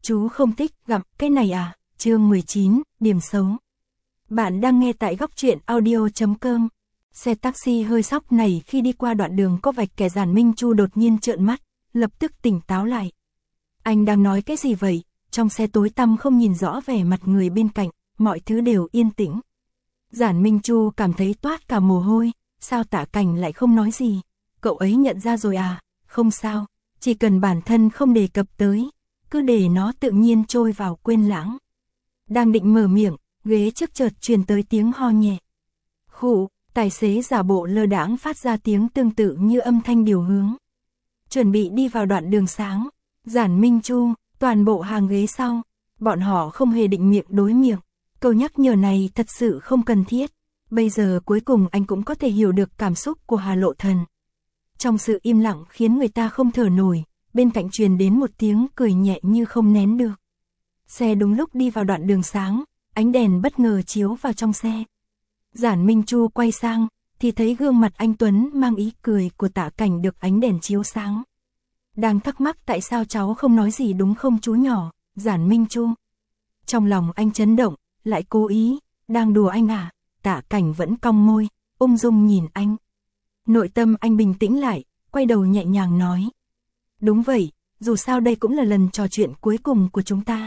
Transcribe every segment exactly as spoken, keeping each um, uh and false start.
Chú không thích gặm cái này à? Chương mười chín, điểm xấu. Bạn đang nghe tại góc truyện audio chấm com. Xe taxi hơi sóc này khi đi qua đoạn đường có vạch kẻ. Giản Minh Chu đột nhiên trợn mắt, lập tức tỉnh táo lại. Anh đang nói cái gì vậy? Trong xe tối tăm không nhìn rõ vẻ mặt người bên cạnh, mọi thứ đều yên tĩnh. Giản Minh Chu cảm thấy toát cả mồ hôi, sao Tạ Cảnh lại không nói gì? Cậu ấy nhận ra rồi à? Không sao, chỉ cần bản thân không đề cập tới, cứ để nó tự nhiên trôi vào quên lãng. Đang định mở miệng, ghế trước chợt truyền tới tiếng ho nhẹ. Khụ, tài xế giả bộ lơ đãng phát ra tiếng tương tự như âm thanh điều hướng. Chuẩn bị đi vào đoạn đường sáng, Giản Minh Chu, toàn bộ hàng ghế sau, bọn họ không hề định miệng đối miệng. Câu nhắc nhở này thật sự không cần thiết. Bây giờ cuối cùng anh cũng có thể hiểu được cảm xúc của Hà Lộ Thần. Trong sự im lặng khiến người ta không thở nổi, bên cạnh truyền đến một tiếng cười nhẹ như không nén được. Xe đúng lúc đi vào đoạn đường sáng, ánh đèn bất ngờ chiếu vào trong xe. Giản Minh Chu quay sang, thì thấy gương mặt anh Tuấn mang ý cười của Tạ Cảnh được ánh đèn chiếu sáng. Đang thắc mắc tại sao cháu không nói gì đúng không chú nhỏ, Giản Minh Chu. Trong lòng anh chấn động, lại cố ý, đang đùa anh à? Tạ Cảnh vẫn cong môi, ung dung nhìn anh. Nội tâm anh bình tĩnh lại, quay đầu nhẹ nhàng nói. Đúng vậy, dù sao đây cũng là lần trò chuyện cuối cùng của chúng ta.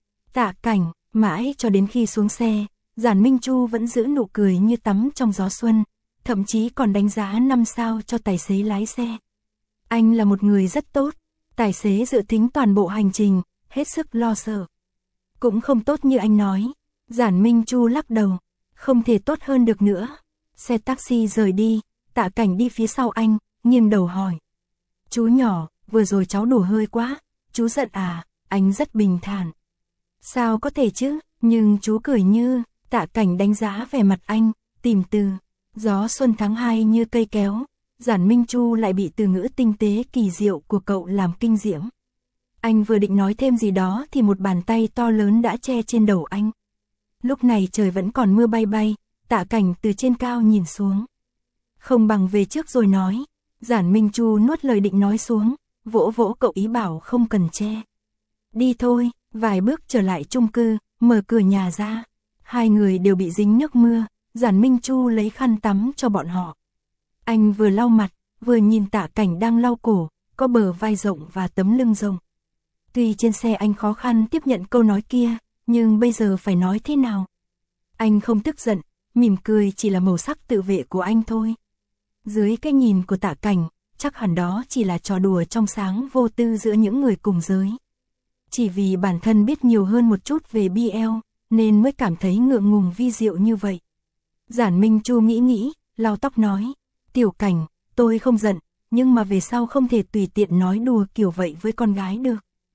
Tạ Cảnh, mãi cho đến khi xuống xe, Giản Minh Chu vẫn giữ nụ cười như tắm trong gió xuân, thậm chí còn đánh giá năm sao cho tài xế lái xe. Anh là một người rất tốt, tài xế dự tính toàn bộ hành trình, hết sức lo sợ. Cũng không tốt như anh nói. Giản Minh Chu lắc đầu, không thể tốt hơn được nữa. Xe taxi rời đi, Tạ Cảnh đi phía sau anh, nghiêng đầu hỏi. Chú nhỏ, vừa rồi cháu đùa hơi quá, chú giận à? Anh rất bình thản. Sao có thể chứ, nhưng chú cười như, Tạ Cảnh đánh giá vẻ mặt anh, tìm từ. Gió xuân tháng hai như cây kéo, Giản Minh Chu lại bị từ ngữ tinh tế kỳ diệu của cậu làm kinh diễm. Anh vừa định nói thêm gì đó thì một bàn tay to lớn đã che trên đầu anh. Lúc này trời vẫn còn mưa bay bay, Tạ Cảnh từ trên cao nhìn xuống. Không bằng về trước rồi nói. Giản Minh Chu nuốt lời định nói xuống, vỗ vỗ cậu ý bảo không cần che. Đi thôi, vài bước trở lại chung cư, mở cửa nhà ra. Hai người đều bị dính nước mưa, Giản Minh Chu lấy khăn tắm cho bọn họ. Anh vừa lau mặt, vừa nhìn Tạ Cảnh đang lau cổ, có bờ vai rộng và tấm lưng rộng. Tuy trên xe anh khó khăn tiếp nhận câu nói kia, nhưng bây giờ phải nói thế nào? Anh không tức giận, mỉm cười chỉ là màu sắc tự vệ của anh thôi. Dưới cái nhìn của Tạ Cảnh, chắc hẳn đó chỉ là trò đùa trong sáng vô tư giữa những người cùng giới. Chỉ vì bản thân biết nhiều hơn một chút về bê lờ, nên mới cảm thấy ngượng ngùng vi diệu như vậy. Giản Minh Chu nghĩ nghĩ, lau tóc nói. Tiểu Cảnh, tôi không giận, nhưng mà về sau không thể tùy tiện nói đùa kiểu vậy với con gái được.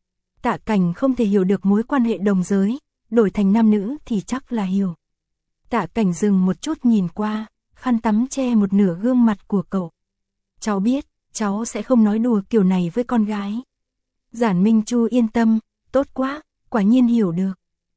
Tạ Cảnh không thể hiểu được mối quan hệ đồng giới, đổi thành nam nữ thì chắc là hiểu. Tạ Cảnh dừng một chút nhìn qua, khăn tắm che một nửa gương mặt của cậu. Cháu biết, cháu sẽ không nói đùa kiểu này với con gái. Giản Minh Chu yên tâm, tốt quá, quả nhiên hiểu được.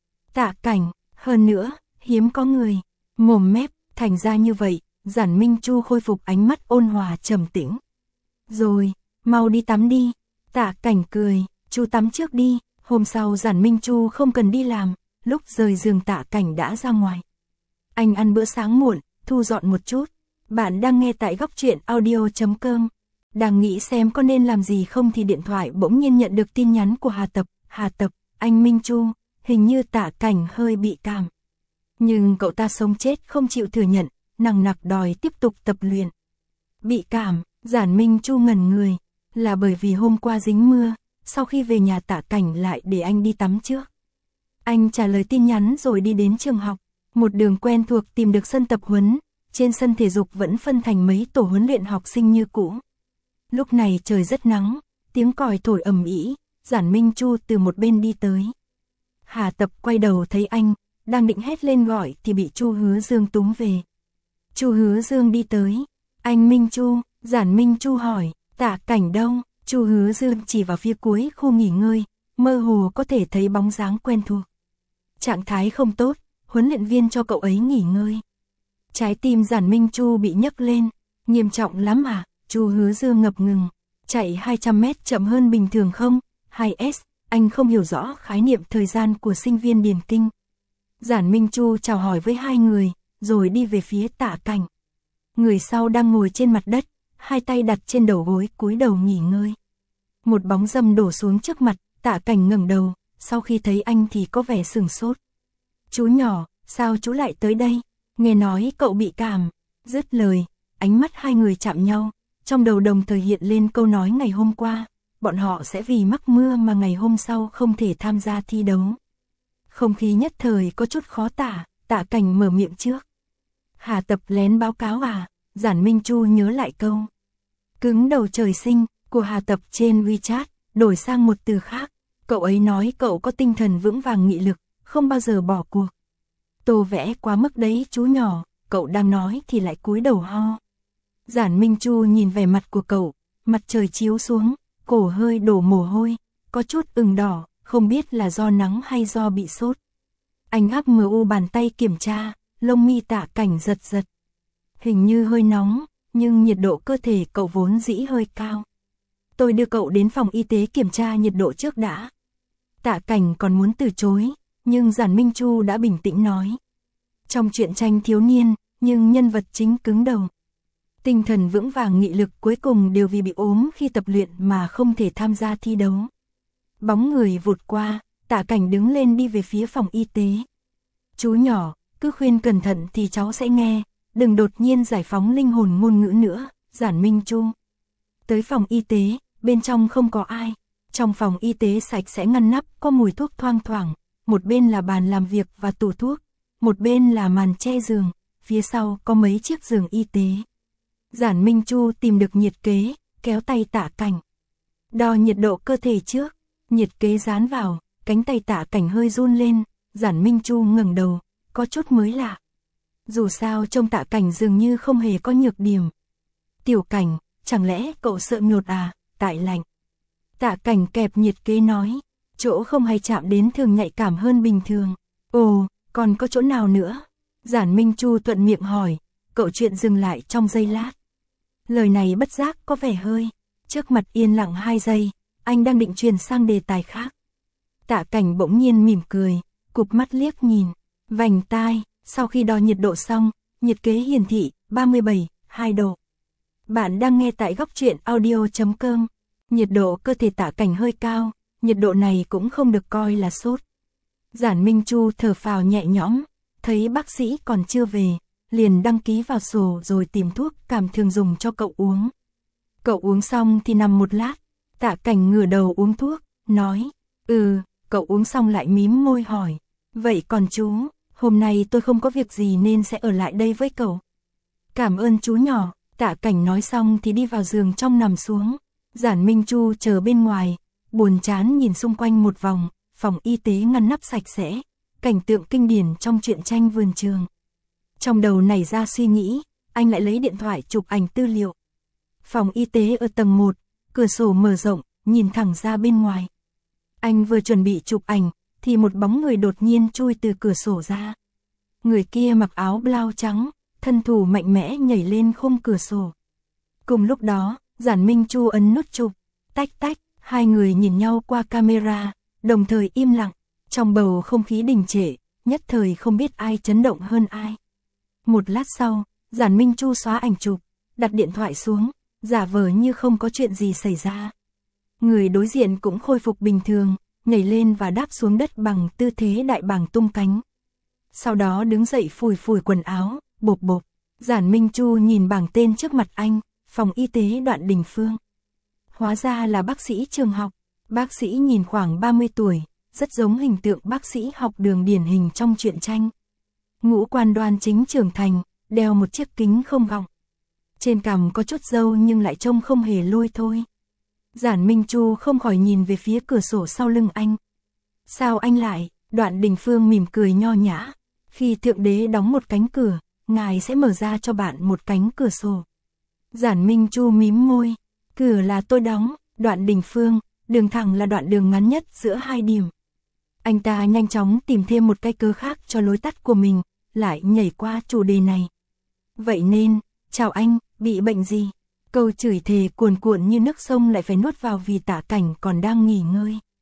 Tạ Cảnh, hơn nữa, hiếm có người, mồm mép, thành ra như vậy, Giản Minh Chu khôi phục ánh mắt ôn hòa trầm tĩnh. Rồi, mau đi tắm đi. Tạ Cảnh cười, chú tắm trước đi. Hôm sau Giản Minh Chu không cần đi làm, lúc rời giường Tạ Cảnh đã ra ngoài. Anh ăn bữa sáng muộn, thu dọn một chút. Bạn đang nghe tại góc truyện audio chấm com. Đang nghĩ xem có nên làm gì không thì điện thoại bỗng nhiên nhận được tin nhắn của Hà Tập. Hà Tập, anh Minh Chu, hình như Tạ Cảnh hơi bị cảm. Nhưng cậu ta sống chết không chịu thừa nhận, nằng nặc đòi tiếp tục tập luyện. Bị cảm, Giản Minh Chu ngẩn người, là bởi vì hôm qua dính mưa, sau khi về nhà Tạ Cảnh lại để anh đi tắm trước. Anh trả lời tin nhắn rồi đi đến trường học, một đường quen thuộc tìm được sân tập huấn, trên sân thể dục vẫn phân thành mấy tổ huấn luyện học sinh như cũ. Lúc này trời rất nắng, tiếng còi thổi ầm ĩ, Giản Minh Chu từ một bên đi tới. Hà Tập quay đầu thấy anh, đang định hét lên gọi thì bị Chu Hứa Dương túm về. Chu Hứa Dương đi tới, anh Minh Chu, Giản Minh Chu hỏi, Tạ Cảnh đâu? Chu Hứa Dương chỉ vào phía cuối khu nghỉ ngơi, mơ hồ có thể thấy bóng dáng quen thuộc. Trạng thái không tốt, huấn luyện viên cho cậu ấy nghỉ ngơi. Trái tim Giản Minh Chu bị nhấc lên, nghiêm trọng lắm à? Chu Hứa Dương ngập ngừng, chạy hai trăm mét chậm hơn bình thường không? hai S, anh không hiểu rõ khái niệm thời gian của sinh viên điền kinh. Giản Minh Chu chào hỏi với hai người, rồi đi về phía Tạ Cảnh. Người sau đang ngồi trên mặt đất, hai tay đặt trên đầu gối cúi đầu nghỉ ngơi. Một bóng dâm đổ xuống trước mặt, Tạ Cảnh ngẩng đầu, sau khi thấy anh thì có vẻ sửng sốt. Chú nhỏ, sao chú lại tới đây? Nghe nói cậu bị cảm. Dứt lời, ánh mắt hai người chạm nhau, trong đầu đồng thời hiện lên câu nói ngày hôm qua, bọn họ sẽ vì mắc mưa mà ngày hôm sau không thể tham gia thi đấu. Không khí nhất thời có chút khó tả, Tạ Cảnh mở miệng trước. Hà Tập lén báo cáo à? Giản Minh Chu nhớ lại câu cứng đầu trời sinh của Hà Tập trên WeChat, đổi sang một từ khác. Cậu ấy nói cậu có tinh thần vững vàng nghị lực, không bao giờ bỏ cuộc. Tô vẽ quá mức đấy chú nhỏ, cậu đang nói thì lại cúi đầu ho. Giản Minh Chu nhìn vẻ mặt của cậu, mặt trời chiếu xuống, cổ hơi đổ mồ hôi, có chút ửng đỏ, không biết là do nắng hay do bị sốt. Anh áp mờ u bàn tay kiểm tra, lông mi Tạ Cảnh giật giật. Hình như hơi nóng, nhưng nhiệt độ cơ thể cậu vốn dĩ hơi cao. Tôi đưa cậu đến phòng y tế kiểm tra nhiệt độ trước đã. Tạ Cảnh còn muốn từ chối, nhưng Giản Minh Chu đã bình tĩnh nói. Trong truyện tranh thiếu niên, nhưng nhân vật chính cứng đầu. Tinh thần vững vàng nghị lực cuối cùng đều vì bị ốm khi tập luyện mà không thể tham gia thi đấu. Bóng người vụt qua, Tạ Cảnh đứng lên đi về phía phòng y tế. Chú nhỏ, cứ khuyên cẩn thận thì cháu sẽ nghe, đừng đột nhiên giải phóng linh hồn ngôn ngữ nữa, Giản Minh Chu. Tới phòng y tế, bên trong không có ai. Trong phòng y tế sạch sẽ ngăn nắp, có mùi thuốc thoang thoảng, một bên là bàn làm việc và tủ thuốc, một bên là màn che giường, phía sau có mấy chiếc giường y tế. Giản Minh Chu tìm được nhiệt kế, kéo tay Tạ Cảnh. Đo nhiệt độ cơ thể trước, nhiệt kế dán vào, cánh tay Tạ Cảnh hơi run lên, Giản Minh Chu ngẩng đầu, có chút mới lạ. Dù sao trông Tạ Cảnh dường như không hề có nhược điểm. Tiểu Cảnh, chẳng lẽ cậu sợ nhột à, tại lạnh. Tạ Cảnh kẹp nhiệt kế nói, chỗ không hay chạm đến thường nhạy cảm hơn bình thường. Ồ, còn có chỗ nào nữa? Giản Minh Chu thuận miệng hỏi, cậu chuyện dừng lại trong giây lát. Lời này bất giác có vẻ hơi. Trước mặt yên lặng hai giây, anh đang định truyền sang đề tài khác. Tạ Cảnh bỗng nhiên mỉm cười, cụp mắt liếc nhìn, vành tai, sau khi đo nhiệt độ xong, nhiệt kế hiển thị ba mươi bảy, hai độ. Bạn đang nghe tại góc truyện audio chấm com. Nhiệt độ cơ thể Tạ Cảnh hơi cao, nhiệt độ này cũng không được coi là sốt. Giản Minh Chu thở phào nhẹ nhõm, thấy bác sĩ còn chưa về, liền đăng ký vào sổ rồi tìm thuốc cảm thường dùng cho cậu uống. Cậu uống xong thì nằm một lát, Tạ Cảnh ngửa đầu uống thuốc, nói, ừ, cậu uống xong lại mím môi hỏi, vậy còn chú, hôm nay tôi không có việc gì nên sẽ ở lại đây với cậu. Cảm ơn chú nhỏ, Tạ Cảnh nói xong thì đi vào giường trong nằm xuống. Giản Minh Chu chờ bên ngoài, buồn chán nhìn xung quanh một vòng, phòng y tế ngăn nắp sạch sẽ, cảnh tượng kinh điển trong truyện tranh vườn trường. Trong đầu nảy ra suy nghĩ, anh lại lấy điện thoại chụp ảnh tư liệu. Phòng y tế ở tầng một, cửa sổ mở rộng, nhìn thẳng ra bên ngoài. Anh vừa chuẩn bị chụp ảnh, thì một bóng người đột nhiên chui từ cửa sổ ra. Người kia mặc áo blau trắng, thân thủ mạnh mẽ nhảy lên khung cửa sổ. Cùng lúc đó, Giản Minh Chu ấn nút chụp, tách tách, hai người nhìn nhau qua camera, đồng thời im lặng, trong bầu không khí đình trệ, nhất thời không biết ai chấn động hơn ai. Một lát sau, Giản Minh Chu xóa ảnh chụp, đặt điện thoại xuống, giả vờ như không có chuyện gì xảy ra. Người đối diện cũng khôi phục bình thường, nhảy lên và đáp xuống đất bằng tư thế đại bàng tung cánh. Sau đó đứng dậy phủi phủi quần áo, bộp bộp. Giản Minh Chu nhìn bảng tên trước mặt anh, phòng y tế Đoạn Đình Phương. Hóa ra là bác sĩ trường học. Bác sĩ nhìn khoảng ba mươi tuổi, rất giống hình tượng bác sĩ học đường điển hình trong truyện tranh. Ngũ quan đoan chính trưởng thành, đeo một chiếc kính không gọng. Trên cằm có chút râu nhưng lại trông không hề lôi thôi. Giản Minh Chu không khỏi nhìn về phía cửa sổ sau lưng anh. Sao anh lại? Đoạn Đình Phương mỉm cười nho nhã. Khi Thượng Đế đóng một cánh cửa, Ngài sẽ mở ra cho bạn một cánh cửa sổ. Giản Minh Chu mím môi. Cửa là tôi đóng. Đoạn Đình Phương, đường thẳng là đoạn đường ngắn nhất giữa hai điểm. Anh ta nhanh chóng tìm thêm một cái cớ khác cho lối tắt của mình, lại nhảy qua chủ đề này. Vậy nên, chào anh, bị bệnh gì? Câu chửi thề cuồn cuộn như nước sông lại phải nuốt vào vì Tạ Cảnh còn đang nghỉ ngơi.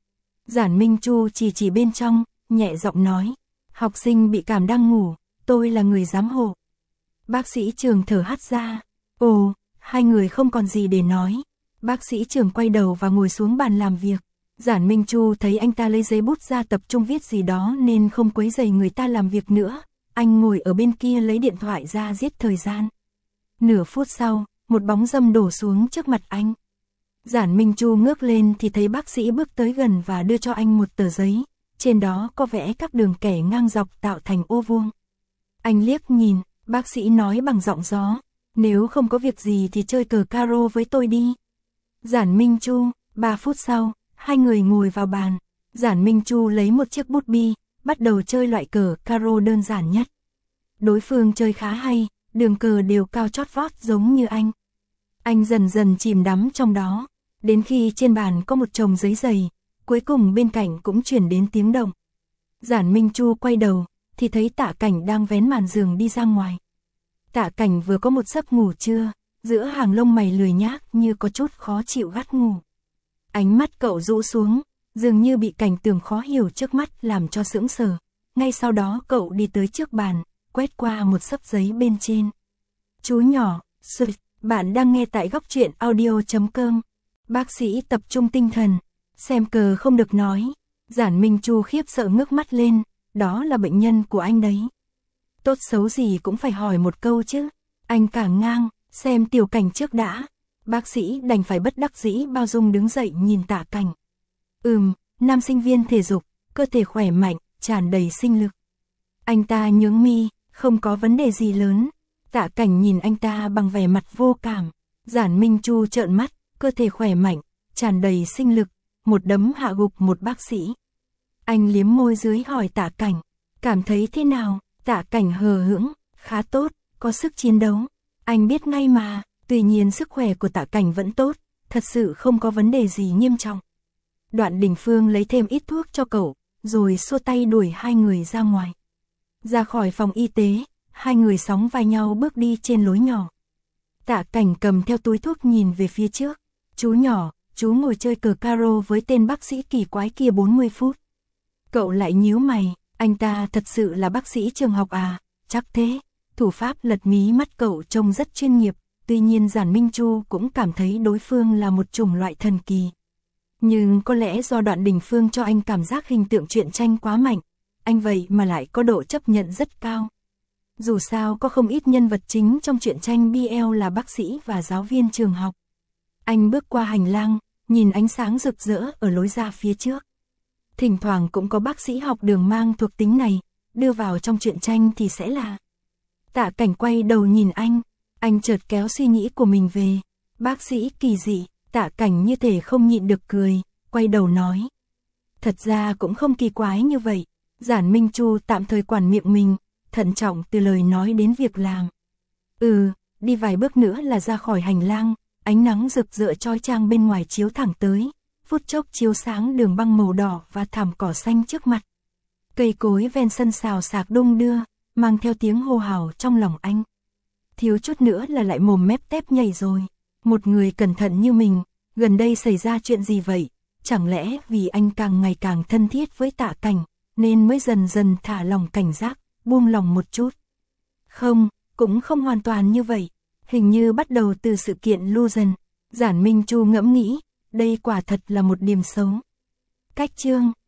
Giản Minh Chu chỉ chỉ bên trong, nhẹ giọng nói. Học sinh bị cảm đang ngủ, tôi là người giám hộ. Bác sĩ Trường thở hắt ra. Ồ, hai người không còn gì để nói. Bác sĩ Trường quay đầu và ngồi xuống bàn làm việc. Giản Minh Chu thấy anh ta lấy giấy bút ra tập trung viết gì đó nên không quấy rầy người ta làm việc nữa. Anh ngồi ở bên kia lấy điện thoại ra giết thời gian. Nửa phút sau, một bóng râm đổ xuống trước mặt anh. Giản Minh Chu ngước lên thì thấy bác sĩ bước tới gần và đưa cho anh một tờ giấy. Trên đó có vẽ các đường kẻ ngang dọc tạo thành ô vuông. Anh liếc nhìn, bác sĩ nói bằng giọng gió. Nếu không có việc gì thì chơi cờ caro với tôi đi. Giản Minh Chu, ba phút sau, hai người ngồi vào bàn. Giản Minh Chu lấy một chiếc bút bi, bắt đầu chơi loại cờ caro đơn giản nhất. Đối phương chơi khá hay, đường cờ đều cao chót vót giống như anh. Anh dần dần chìm đắm trong đó, đến khi trên bàn có một chồng giấy dày, cuối cùng bên cạnh cũng chuyển đến tiếng động. Giản Minh Chu quay đầu, thì thấy Tạ Cảnh đang vén màn giường đi ra ngoài. Tạ Cảnh vừa có một giấc ngủ trưa, giữa hàng lông mày lười nhác như có chút khó chịu gắt ngủ. Ánh mắt cậu rũ xuống, dường như bị cảnh tượng khó hiểu trước mắt làm cho sững sờ. Ngay sau đó cậu đi tới trước bàn, quét qua một xấp giấy bên trên. Chú nhỏ, sự, bạn đang nghe tại góc truyện audio chấm com. Bác sĩ tập trung tinh thần, xem cờ không được nói. Giản Minh Chu khiếp sợ ngước mắt lên, đó là bệnh nhân của anh đấy. Tốt xấu gì cũng phải hỏi một câu chứ. Anh cả ngang, xem Tiểu Cảnh trước đã. Bác sĩ đành phải bất đắc dĩ bao dung đứng dậy nhìn Tạ Cảnh. Ừm, nam sinh viên thể dục, cơ thể khỏe mạnh, tràn đầy sinh lực. Anh ta nhướng mi, không có vấn đề gì lớn. Tạ Cảnh nhìn anh ta bằng vẻ mặt vô cảm. Giản Minh Chu trợn mắt, cơ thể khỏe mạnh, tràn đầy sinh lực, một đấm hạ gục một bác sĩ. Anh liếm môi dưới hỏi Tạ Cảnh, cảm thấy thế nào? Tạ Cảnh hờ hững, khá tốt, có sức chiến đấu. Anh biết ngay mà, tuy nhiên sức khỏe của Tạ Cảnh vẫn tốt, thật sự không có vấn đề gì nghiêm trọng. Đoạn Đình Phương lấy thêm ít thuốc cho cậu, rồi xua tay đuổi hai người ra ngoài. Ra khỏi phòng y tế, hai người sóng vai nhau bước đi trên lối nhỏ. Tạ Cảnh cầm theo túi thuốc nhìn về phía trước. Chú nhỏ, chú ngồi chơi cờ caro với tên bác sĩ kỳ quái kia bốn mươi phút. Cậu lại nhíu mày, anh ta thật sự là bác sĩ trường học à? Chắc thế. Thủ pháp lật mí mắt cậu trông rất chuyên nghiệp, tuy nhiên Giản Minh Chu cũng cảm thấy đối phương là một chủng loại thần kỳ. Nhưng có lẽ do Đoạn Đình Phương cho anh cảm giác hình tượng truyện tranh quá mạnh, anh vậy mà lại có độ chấp nhận rất cao. Dù sao có không ít nhân vật chính trong truyện tranh bê lờ là bác sĩ và giáo viên trường học. Anh bước qua hành lang, nhìn ánh sáng rực rỡ ở lối ra phía trước. Thỉnh thoảng cũng có bác sĩ học đường mang thuộc tính này, đưa vào trong truyện tranh thì sẽ là. Tạ Cảnh quay đầu nhìn anh, anh chợt kéo suy nghĩ của mình về. Bác sĩ kỳ dị, Tạ Cảnh như thể không nhịn được cười, quay đầu nói. Thật ra cũng không kỳ quái như vậy. Giản Minh Chu tạm thời quản miệng mình, thận trọng từ lời nói đến việc làm. Ừ, đi vài bước nữa là ra khỏi hành lang, ánh nắng rực rỡ chói chang bên ngoài chiếu thẳng tới, phút chốc chiếu sáng đường băng màu đỏ và thảm cỏ xanh trước mặt. Cây cối ven sân xào xạc đung đưa, mang theo tiếng hô hào trong lòng anh. Thiếu chút nữa là lại mồm mép tép nhảy rồi. Một người cẩn thận như mình, gần đây xảy ra chuyện gì vậy? Chẳng lẽ vì anh càng ngày càng thân thiết với Tạ Cảnh, nên mới dần dần thả lòng cảnh giác, buông lòng một chút? Không, cũng không hoàn toàn như vậy. Hình như bắt đầu từ sự kiện lưu dần. Giản Minh Chu ngẫm nghĩ, đây quả thật là một điểm xấu. Cách chương